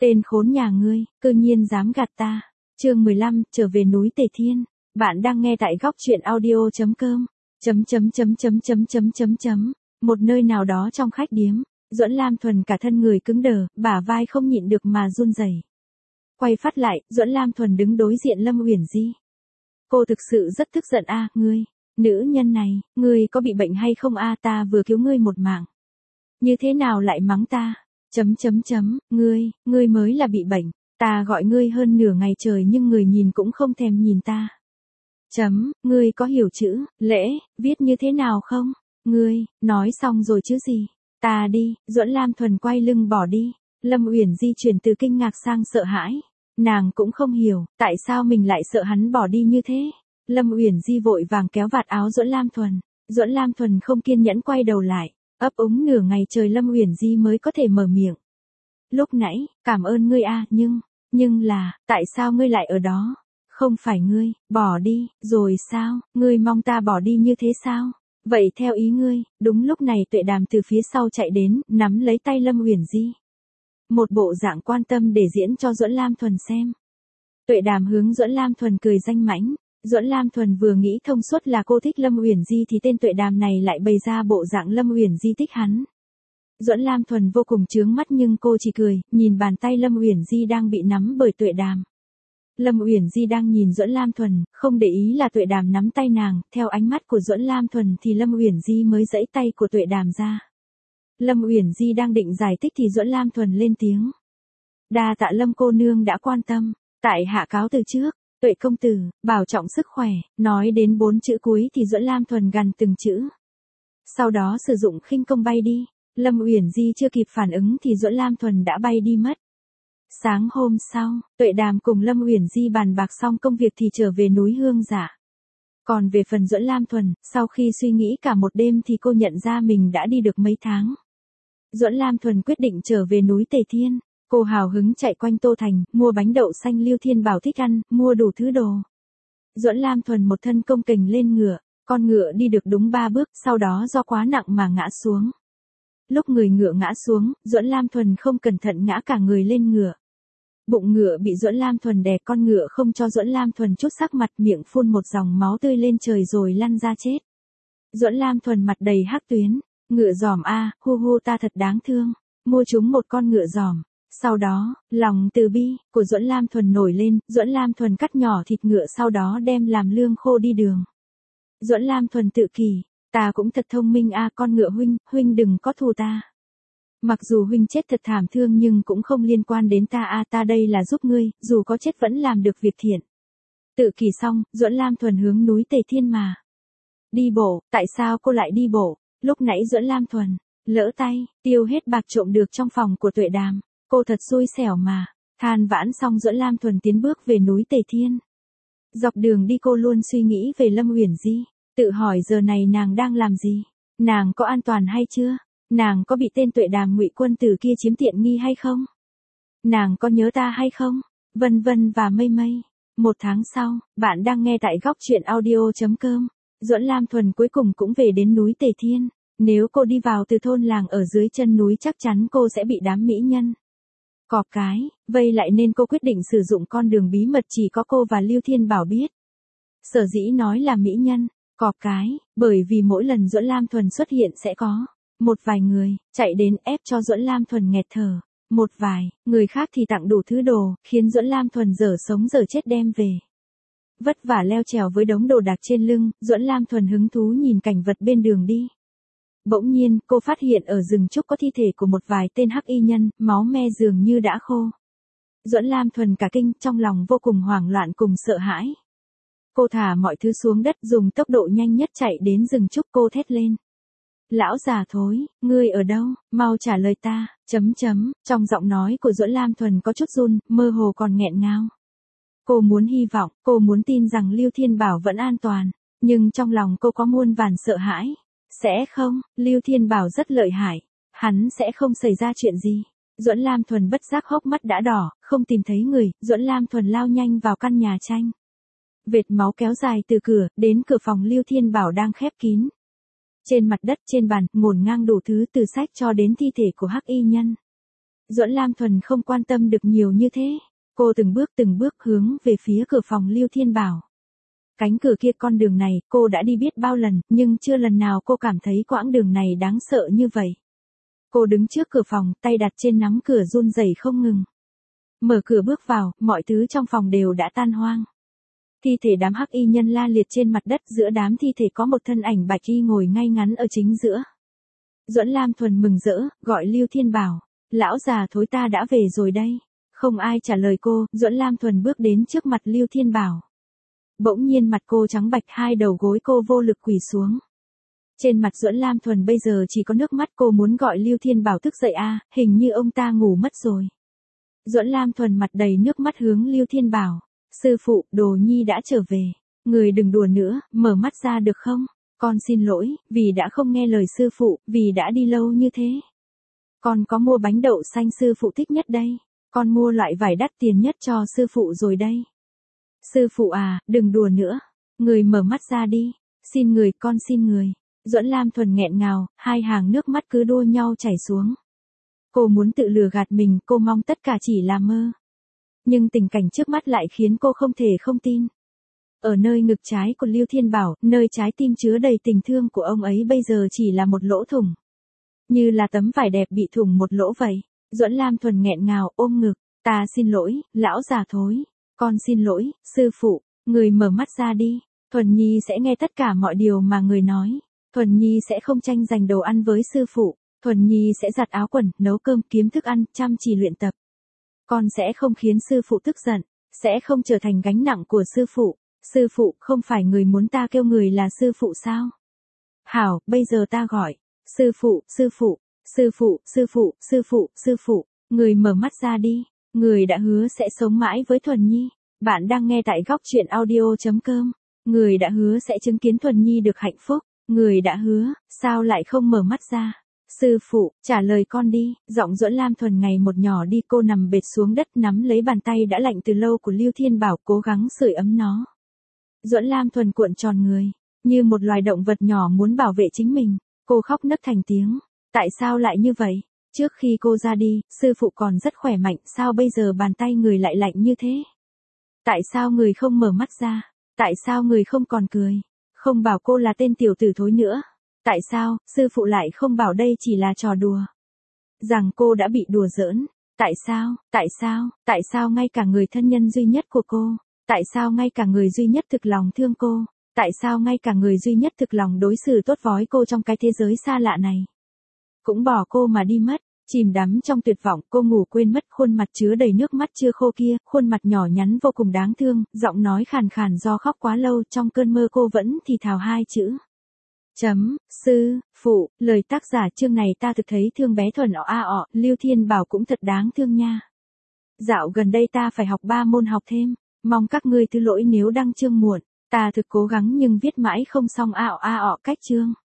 Tên khốn nhà ngươi, cư nhiên dám gạt ta. Chương 15, trở về núi Tề Thiên. Bạn đang nghe tại góc truyện audio.com. Một nơi nào đó trong khách điếm, Duẫn Lam Thuần cả thân người cứng đờ, bả vai không nhịn được mà run rẩy. Quay phát lại, Duẫn Lam Thuần đứng đối diện Lâm Uyển Di. Cô thực sự rất tức giận a, ngươi, nữ nhân này, ngươi có bị bệnh hay không a, ta vừa cứu ngươi một mạng. Như thế nào lại mắng ta? Ngươi mới là bị bệnh, ta gọi ngươi hơn nửa ngày trời nhưng người nhìn cũng không thèm nhìn ta. Ngươi có hiểu chữ, lễ, viết như thế nào không? Ngươi, nói xong rồi chứ gì? Ta đi, Duẫn Lam Thuần quay lưng bỏ đi. Lâm Uyển Di chuyển từ kinh ngạc sang sợ hãi. Nàng cũng không hiểu, tại sao mình lại sợ hắn bỏ đi như thế. Lâm Uyển Di vội vàng kéo vạt áo Duẫn Lam Thuần. Duẫn Lam Thuần không kiên nhẫn quay đầu lại, ấp úng nửa ngày trời Lâm Uyển Di mới có thể mở miệng. Lúc nãy, cảm ơn ngươi a, nhưng là, tại sao ngươi lại ở đó? Không phải ngươi, bỏ đi, rồi sao, ngươi mong ta bỏ đi như thế sao? Vậy theo ý ngươi, đúng lúc này Tuệ Đàm từ phía sau chạy đến, nắm lấy tay Lâm Uyển Di. Một bộ dạng quan tâm để diễn cho Duẫn Lam Thuần xem. Tuệ Đàm hướng Duẫn Lam Thuần cười danh mãnh. Duẫn Lam Thuần vừa nghĩ thông suốt là cô thích Lâm Uyển Di thì tên Tuệ Đàm này lại bày ra bộ dạng Lâm Uyển Di thích hắn. Duẫn Lam Thuần vô cùng chướng mắt nhưng cô chỉ cười, nhìn bàn tay Lâm Uyển Di đang bị nắm bởi Tuệ Đàm. Lâm Uyển Di đang nhìn Duẫn Lam Thuần, không để ý là Tuệ Đàm nắm tay nàng, theo ánh mắt của Duẫn Lam Thuần thì Lâm Uyển Di mới giãy tay của Tuệ Đàm ra. Lâm Uyển Di đang định giải thích thì Duẫn Lam Thuần lên tiếng. Đa tạ Lâm cô nương đã quan tâm, tại hạ cáo từ trước. Tuệ công tử, bảo trọng sức khỏe, nói đến 4 chữ cuối thì Duẫn Lam Thuần gằn từng chữ. Sau đó sử dụng khinh công bay đi. Lâm Uyển Di chưa kịp phản ứng thì Duẫn Lam Thuần đã bay đi mất. Sáng hôm sau, Tuệ Đàm cùng Lâm Uyển Di bàn bạc xong công việc thì trở về núi Hương Giả. Còn về phần Duẫn Lam Thuần, sau khi suy nghĩ cả một đêm thì cô nhận ra mình đã đi được mấy tháng. Duẫn Lam Thuần quyết định trở về núi Tề Thiên. Cô hào hứng chạy quanh Tô Thành, mua bánh đậu xanh Lưu Thiên Bảo thích ăn, mua đủ thứ đồ. Duẫn Lam Thuần một thân công kềnh lên ngựa, con ngựa đi được đúng 3 bước, sau đó do quá nặng mà ngã xuống. Lúc người ngựa ngã xuống, Duẫn Lam Thuần không cẩn thận ngã cả người lên ngựa. Bụng ngựa bị Duẫn Lam Thuần đè, con ngựa không cho Duẫn Lam Thuần chút sắc mặt, miệng phun một dòng máu tươi lên trời rồi lăn ra chết. Duẫn Lam Thuần mặt đầy hắc tuyến, ngựa giòm a, hu ta thật đáng thương, mua chúng một con ngựa giòm. Sau đó, lòng từ bi của Duẫn Lam Thuần nổi lên, Duẫn Lam Thuần cắt nhỏ thịt ngựa sau đó đem làm lương khô đi đường. Duẫn Lam Thuần tự kỷ, ta cũng thật thông minh a, con ngựa huynh đừng có thù ta. Mặc dù huynh chết thật thảm thương nhưng cũng không liên quan đến ta a, ta đây là giúp ngươi, dù có chết vẫn làm được việc thiện. Tự kỷ xong, Duẫn Lam Thuần hướng núi Tề Thiên mà. Đi bộ, tại sao cô lại đi bộ? Lúc nãy Duẫn Lam Thuần lỡ tay, tiêu hết bạc trộm được trong phòng của Tuệ Đàm. Cô thật xui xẻo mà. Than vãn xong Duẫn Lam Thuần tiến bước về núi Tề Thiên. Dọc đường đi cô luôn suy nghĩ về Lâm Uyển Di, tự hỏi giờ này nàng đang làm gì, nàng có an toàn hay chưa, nàng có bị tên Tuệ Đàm Ngụy quân tử kia chiếm tiện nghi hay không, nàng có nhớ ta hay không, vân vân và mây mây. 1 tháng sau, bạn đang nghe tại góc truyện audio.com. Duẫn Lam Thuần cuối cùng cũng về đến núi Tề Thiên. Nếu cô đi vào từ thôn làng ở dưới chân núi chắc chắn cô sẽ bị đám mỹ nhân cọp cái vây lại nên cô quyết định sử dụng con đường bí mật chỉ có cô và Lưu Thiên Bảo biết. Sở dĩ nói là mỹ nhân cọp cái, bởi vì mỗi lần Duẫn Lam Thuần xuất hiện sẽ có một vài người chạy đến ép cho Duẫn Lam Thuần nghẹt thở, một vài người khác thì tặng đủ thứ đồ, khiến Duẫn Lam Thuần dở sống dở chết đem về. Vất vả leo trèo với đống đồ đạc trên lưng, Duẫn Lam Thuần hứng thú nhìn cảnh vật bên đường đi. Bỗng nhiên, cô phát hiện ở rừng trúc có thi thể của một vài tên hắc y nhân, máu me dường như đã khô. Duẫn Lam Thuần cả kinh, trong lòng vô cùng hoảng loạn cùng sợ hãi. Cô thả mọi thứ xuống đất, dùng tốc độ nhanh nhất chạy đến rừng trúc, cô thét lên. Lão già thối, ngươi ở đâu, mau trả lời ta, Trong giọng nói của Duẫn Lam Thuần có chút run, mơ hồ còn nghẹn ngào. Cô muốn hy vọng, cô muốn tin rằng Lưu Thiên Bảo vẫn an toàn, nhưng trong lòng cô có muôn vàn sợ hãi. Sẽ không, Lưu Thiên Bảo rất lợi hại, hắn sẽ không xảy ra chuyện gì. Duẫn Lam Thuần bất giác hốc mắt đã đỏ, không tìm thấy người, Duẫn Lam Thuần lao nhanh vào căn nhà tranh. Vệt máu kéo dài từ cửa, đến cửa phòng Lưu Thiên Bảo đang khép kín. Trên mặt đất trên bàn, ngổn ngang đủ thứ từ sách cho đến thi thể của hắc y nhân. Duẫn Lam Thuần không quan tâm được nhiều như thế. Cô từng bước hướng về phía cửa phòng Lưu Thiên Bảo. Cánh cửa kia, con đường này, cô đã đi biết bao lần, nhưng chưa lần nào cô cảm thấy quãng đường này đáng sợ như vậy. Cô đứng trước cửa phòng, tay đặt trên nắm cửa run rẩy không ngừng. Mở cửa bước vào, mọi thứ trong phòng đều đã tan hoang. Thi thể đám hắc y nhân la liệt trên mặt đất, giữa đám thi thể có một thân ảnh bạch y ngồi ngay ngắn ở chính giữa. Duẫn Lam Thuần mừng rỡ, gọi Lưu Thiên Bảo. Lão già thối, ta đã về rồi đây. Không ai trả lời cô, Duẫn Lam Thuần bước đến trước mặt Lưu Thiên Bảo. Bỗng nhiên mặt cô trắng bạch, hai đầu gối cô vô lực quỳ xuống. Trên mặt Duẫn Lam Thuần bây giờ chỉ có nước mắt, cô muốn gọi Lưu Thiên Bảo thức dậy hình như ông ta ngủ mất rồi. Duẫn Lam Thuần mặt đầy nước mắt hướng Lưu Thiên Bảo. Sư phụ, Đồ Nhi đã trở về. Người đừng đùa nữa, mở mắt ra được không? Con xin lỗi, vì đã không nghe lời sư phụ, vì đã đi lâu như thế. Con có mua bánh đậu xanh sư phụ thích nhất đây. Con mua loại vải đắt tiền nhất cho sư phụ rồi đây. Sư phụ à, đừng đùa nữa. Người mở mắt ra đi. Xin người, con xin người. Duẫn Lam Thuần nghẹn ngào, hai hàng nước mắt cứ đua nhau chảy xuống. Cô muốn tự lừa gạt mình, cô mong tất cả chỉ là mơ. Nhưng tình cảnh trước mắt lại khiến cô không thể không tin. Ở nơi ngực trái của Lưu Thiên Bảo, nơi trái tim chứa đầy tình thương của ông ấy bây giờ chỉ là một lỗ thủng. Như là tấm vải đẹp bị thủng một lỗ vậy. Duẫn Lam Thuần nghẹn ngào ôm ngực. Ta xin lỗi, lão già thối. Con xin lỗi, sư phụ. Người mở mắt ra đi. Thuần Nhi sẽ nghe tất cả mọi điều mà người nói. Thuần Nhi sẽ không tranh giành đồ ăn với sư phụ. Thuần Nhi sẽ giặt áo quần, nấu cơm, kiếm thức ăn, chăm chỉ luyện tập. Con sẽ không khiến sư phụ tức giận. Sẽ không trở thành gánh nặng của sư phụ. Sư phụ, không phải người muốn ta kêu người là sư phụ sao? Hảo, bây giờ ta gọi. Sư phụ, sư phụ, sư phụ, sư phụ, sư phụ, sư phụ. Người mở mắt ra đi. Người đã hứa sẽ sống mãi với Thuần Nhi. Bạn đang nghe tại góc truyện audio.com. Người đã hứa sẽ chứng kiến Thuần Nhi được hạnh phúc. Người đã hứa, sao lại không mở mắt ra? Sư phụ, trả lời con đi. Giọng Duẫn Lam Thuần ngày một nhỏ đi, cô nằm bệt xuống đất nắm lấy bàn tay đã lạnh từ lâu của Lưu Thiên Bảo, cố gắng sưởi ấm nó. Duẫn Lam Thuần cuộn tròn người, như một loài động vật nhỏ muốn bảo vệ chính mình. Cô khóc nấc thành tiếng. Tại sao lại như vậy? Trước khi cô ra đi, sư phụ còn rất khỏe mạnh, sao bây giờ bàn tay người lại lạnh như thế? Tại sao người không mở mắt ra? Tại sao người không còn cười? Không bảo cô là tên tiểu tử thối nữa? Tại sao, sư phụ lại không bảo đây chỉ là trò đùa? Rằng cô đã bị đùa giỡn. Tại sao ngay cả người thân nhân duy nhất của cô? Tại sao ngay cả người duy nhất thực lòng thương cô? Tại sao ngay cả người duy nhất thực lòng đối xử tốt với cô trong cái thế giới xa lạ này? Cũng bỏ cô mà đi mất. Chìm đắm trong tuyệt vọng, cô ngủ quên mất khuôn mặt chứa đầy nước mắt chưa khô kia, khuôn mặt nhỏ nhắn vô cùng đáng thương, giọng nói khàn khàn do khóc quá lâu, trong cơn mơ cô vẫn thì thào hai chữ. Sư phụ, lời tác giả chương này ta thực thấy thương bé Thuần Lưu Thiên Bảo cũng thật đáng thương nha. Dạo gần đây ta phải học 3 môn học thêm, mong các ngươi thứ lỗi nếu đăng chương muộn, ta thực cố gắng nhưng viết mãi không xong cách chương.